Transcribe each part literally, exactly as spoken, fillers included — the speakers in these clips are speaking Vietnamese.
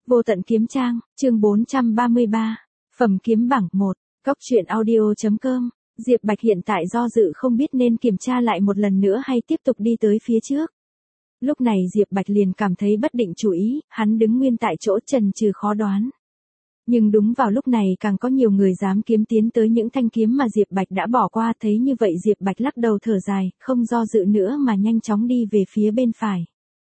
Vô tận kiếm trang, chương bốn trăm ba mươi ba, phẩm kiếm bảng một, Cóc truyện audio chấm com. Diệp Bạch hiện tại do dự không biết nên kiểm tra lại một lần nữa hay tiếp tục đi tới phía trước. Lúc này Diệp Bạch liền cảm thấy bất định chủ ý, hắn đứng nguyên tại chỗ chần chừ khó đoán. Nhưng đúng vào lúc này càng có nhiều người dám kiếm tiến tới những thanh kiếm mà Diệp Bạch đã bỏ qua, thấy như vậy Diệp Bạch lắc đầu thở dài, không do dự nữa mà nhanh chóng đi về phía bên phải.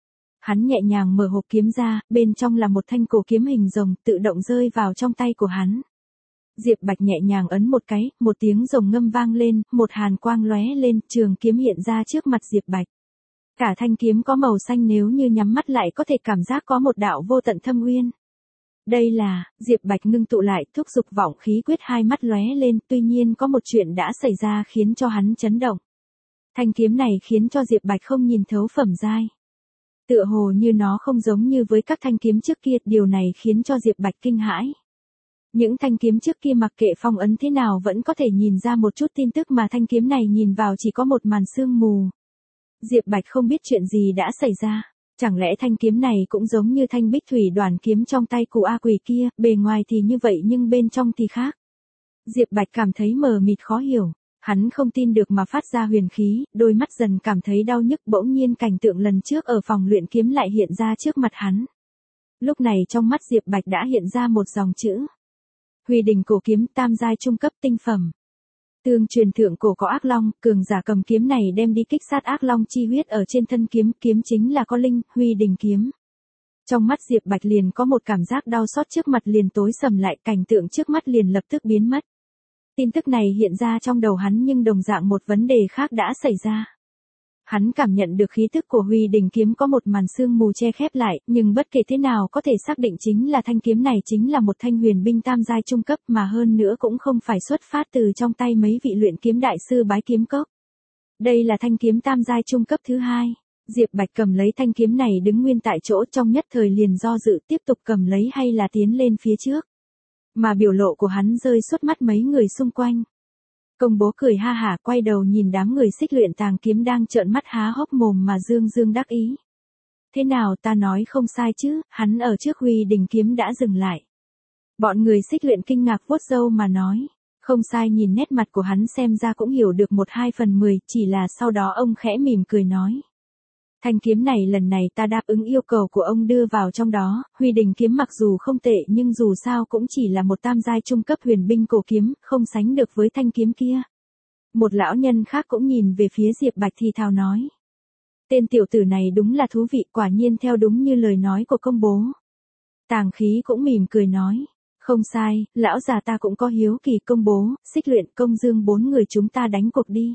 Hắn nhẹ nhàng mở hộp kiếm ra, bên trong là một thanh cổ kiếm hình rồng tự động rơi vào trong tay của hắn. Diệp Bạch nhẹ nhàng ấn một cái, một tiếng rồng ngâm vang lên, một hàn quang lóe lên, trường kiếm hiện ra trước mặt Diệp Bạch. Cả thanh kiếm có màu xanh, nếu như nhắm mắt lại có thể cảm giác có một đạo vô tận thâm uyên. Đây là, Diệp Bạch ngưng tụ lại, thúc dục vọng khí quyết, hai mắt lóe lên, tuy nhiên có một chuyện đã xảy ra khiến cho hắn chấn động. Thanh kiếm này khiến cho Diệp Bạch không nhìn thấu phẩm giai. Tựa hồ như nó không giống như với các thanh kiếm trước kia, điều này khiến cho Diệp Bạch kinh hãi. Những thanh kiếm trước kia mặc kệ phong ấn thế nào vẫn có thể nhìn ra một chút tin tức, mà thanh kiếm này nhìn vào chỉ có một màn sương mù. Diệp Bạch không biết chuyện gì đã xảy ra. Chẳng lẽ thanh kiếm này cũng giống như thanh bích thủy đoàn kiếm trong tay của A Quỷ kia, bề ngoài thì như vậy nhưng bên trong thì khác. Diệp Bạch cảm thấy mờ mịt khó hiểu. Hắn không tin được mà phát ra huyền khí, đôi mắt dần cảm thấy đau nhức, bỗng nhiên cảnh tượng lần trước ở phòng luyện kiếm lại hiện ra trước mặt hắn. Lúc này trong mắt Diệp Bạch đã hiện ra một dòng chữ. Huy Đình cổ kiếm, tam giai trung cấp tinh phẩm. Tương truyền thượng cổ có ác long, cường giả cầm kiếm này đem đi kích sát ác long chi huyết ở trên thân kiếm, kiếm chính là có linh, Huy Đình kiếm. Trong mắt Diệp Bạch liền có một cảm giác đau xót, trước mặt liền tối sầm lại, cảnh tượng trước mắt liền lập tức biến mất. Tin tức này hiện ra trong đầu hắn nhưng đồng dạng một vấn đề khác đã xảy ra. Hắn cảm nhận được khí tức của Huy Đình kiếm có một màn sương mù che khép lại, nhưng bất kể thế nào có thể xác định chính là thanh kiếm này chính là một thanh huyền binh tam giai trung cấp, mà hơn nữa cũng không phải xuất phát từ trong tay mấy vị luyện kiếm đại sư Bái Kiếm Cốc. Đây là thanh kiếm tam giai trung cấp thứ hai. Diệp Bạch cầm lấy thanh kiếm này đứng nguyên tại chỗ, trong nhất thời liền do dự tiếp tục cầm lấy hay là tiến lên phía trước. Mà biểu lộ của hắn rơi suốt mắt mấy người xung quanh. Công bố cười ha hả quay đầu nhìn đám người xích luyện tàng kiếm đang trợn mắt há hốc mồm mà dương dương đắc ý. Thế nào, ta nói không sai chứ, hắn ở trước Huy Đình kiếm đã dừng lại. Bọn người xích luyện kinh ngạc vuốt râu mà nói. Không sai, nhìn nét mặt của hắn xem ra cũng hiểu được một hai phần mười, chỉ là sau đó ông khẽ mỉm cười nói. Thanh kiếm này lần này ta đáp ứng yêu cầu của ông đưa vào trong đó, Huy Đình kiếm mặc dù không tệ nhưng dù sao cũng chỉ là một tam giai trung cấp huyền binh cổ kiếm, không sánh được với thanh kiếm kia. Một lão nhân khác cũng nhìn về phía Diệp Bạch thì thào nói. Tên tiểu tử này đúng là thú vị, quả nhiên theo đúng như lời nói của công bố. Tàng khí cũng mỉm cười nói. Không sai, lão già ta cũng có hiếu kỳ. Công bố, xích luyện, công dương bốn người chúng ta đánh cuộc đi.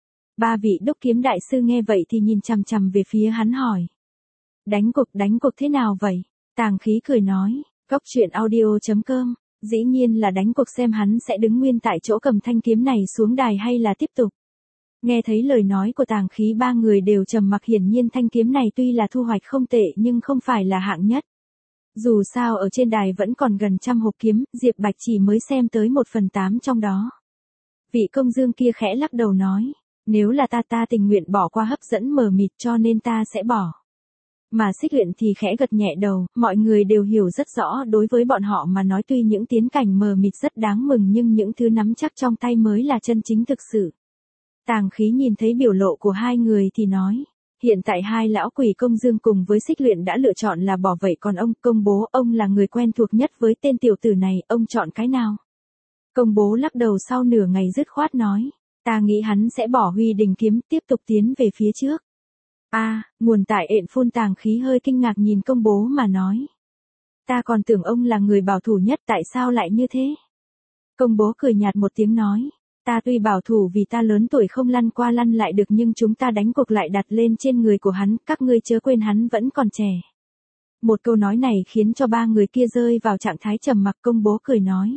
Ba vị đúc kiếm đại sư nghe vậy thì nhìn chằm chằm về phía hắn hỏi. Đánh cuộc, đánh cuộc thế nào vậy? Tàng khí cười nói, Cóc truyện audio chấm com, dĩ nhiên là đánh cuộc xem hắn sẽ đứng nguyên tại chỗ cầm thanh kiếm này xuống đài hay là tiếp tục. Nghe thấy lời nói của tàng khí ba người đều trầm mặc, hiển nhiên thanh kiếm này tuy là thu hoạch không tệ nhưng không phải là hạng nhất. Dù sao ở trên đài vẫn còn gần trăm hộp kiếm, Diệp Bạch chỉ mới xem tới một phần tám trong đó. Vị công dương kia khẽ lắc đầu nói. Nếu là ta ta tình nguyện bỏ qua hấp dẫn mờ mịt cho nên ta sẽ bỏ. Mà xích luyện thì khẽ gật nhẹ đầu, mọi người đều hiểu rất rõ đối với bọn họ mà nói tuy những tiến cảnh mờ mịt rất đáng mừng nhưng những thứ nắm chắc trong tay mới là chân chính thực sự. Tàng khí nhìn thấy biểu lộ của hai người thì nói, hiện tại hai lão quỷ công dương cùng với xích luyện đã lựa chọn là bỏ, vậy còn ông, công bố, ông là người quen thuộc nhất với tên tiểu tử này, ông chọn cái nào? Công bố lắc đầu sau nửa ngày dứt khoát nói. Ta nghĩ hắn sẽ bỏ Huy Đình kiếm, tiếp tục tiến về phía trước. A, à, nguồn tại ện phun. Tàng khí hơi kinh ngạc nhìn công bố mà nói. Ta còn tưởng ông là người bảo thủ nhất, tại sao lại như thế? Công bố cười nhạt một tiếng nói. Ta tuy bảo thủ vì ta lớn tuổi không lăn qua lăn lại được nhưng chúng ta đánh cuộc lại đặt lên trên người của hắn, các ngươi chớ quên hắn vẫn còn trẻ. Một câu nói này khiến cho ba người kia rơi vào trạng thái trầm mặc. Công bố cười nói.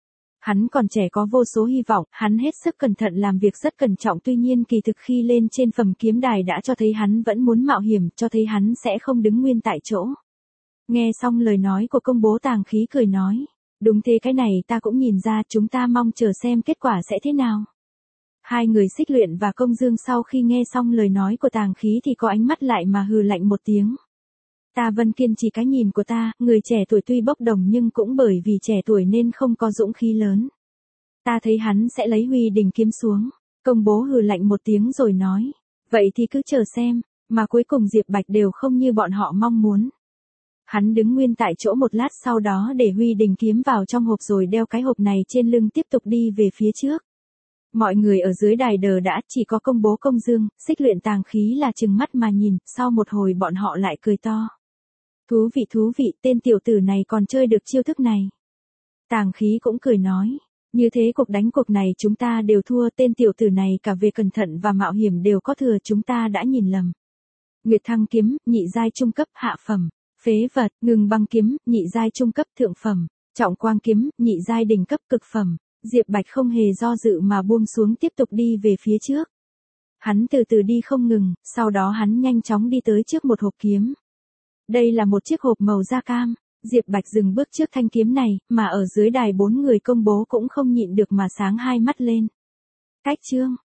Hắn còn trẻ có vô số hy vọng, hắn hết sức cẩn thận làm việc rất cẩn trọng, tuy nhiên kỳ thực khi lên trên phẩm kiếm đài đã cho thấy hắn vẫn muốn mạo hiểm, cho thấy hắn sẽ không đứng nguyên tại chỗ. Nghe xong lời nói của công bố, tàng khí cười nói, đúng thế, cái này ta cũng nhìn ra, chúng ta mong chờ xem kết quả sẽ thế nào. Hai người xích luyện và công dương sau khi nghe xong lời nói của tàng khí thì có ánh mắt lại mà hừ lạnh một tiếng. Ta Vân kiên trì cái nhìn của ta, người trẻ tuổi tuy bốc đồng nhưng cũng bởi vì trẻ tuổi nên không có dũng khí lớn. Ta thấy hắn sẽ lấy Huy Đình kiếm xuống. Công bố hừ lạnh một tiếng rồi nói. Vậy thì cứ chờ xem, mà cuối cùng Diệp Bạch đều không như bọn họ mong muốn. Hắn đứng nguyên tại chỗ một lát sau đó để Huy Đình kiếm vào trong hộp rồi đeo cái hộp này trên lưng tiếp tục đi về phía trước. Mọi người ở dưới đài đờ đã chỉ có Công Bố Công Dương, Xích Luyện Tàng Khí là trừng mắt mà nhìn, sau một hồi bọn họ lại cười to. Thú vị thú vị, tên tiểu tử này còn chơi được chiêu thức này. Tàng Khí cũng cười nói. Như thế cuộc đánh cuộc này chúng ta đều thua, tên tiểu tử này cả về cẩn thận và mạo hiểm đều có thừa, chúng ta đã nhìn lầm. Nguyệt Thăng kiếm, nhị giai trung cấp hạ phẩm. Phế vật, Ngừng Băng kiếm, nhị giai trung cấp thượng phẩm. Trọng Quang kiếm, nhị giai đỉnh cấp cực phẩm. Diệp Bạch không hề do dự mà buông xuống tiếp tục đi về phía trước. Hắn từ từ đi không ngừng, sau đó hắn nhanh chóng đi tới trước một hộp kiếm. Đây là một chiếc hộp màu da cam. Diệp Bạch dừng bước trước thanh kiếm này, mà ở dưới đài bốn người Công Bố cũng không nhịn được mà sáng hai mắt lên. Cách chương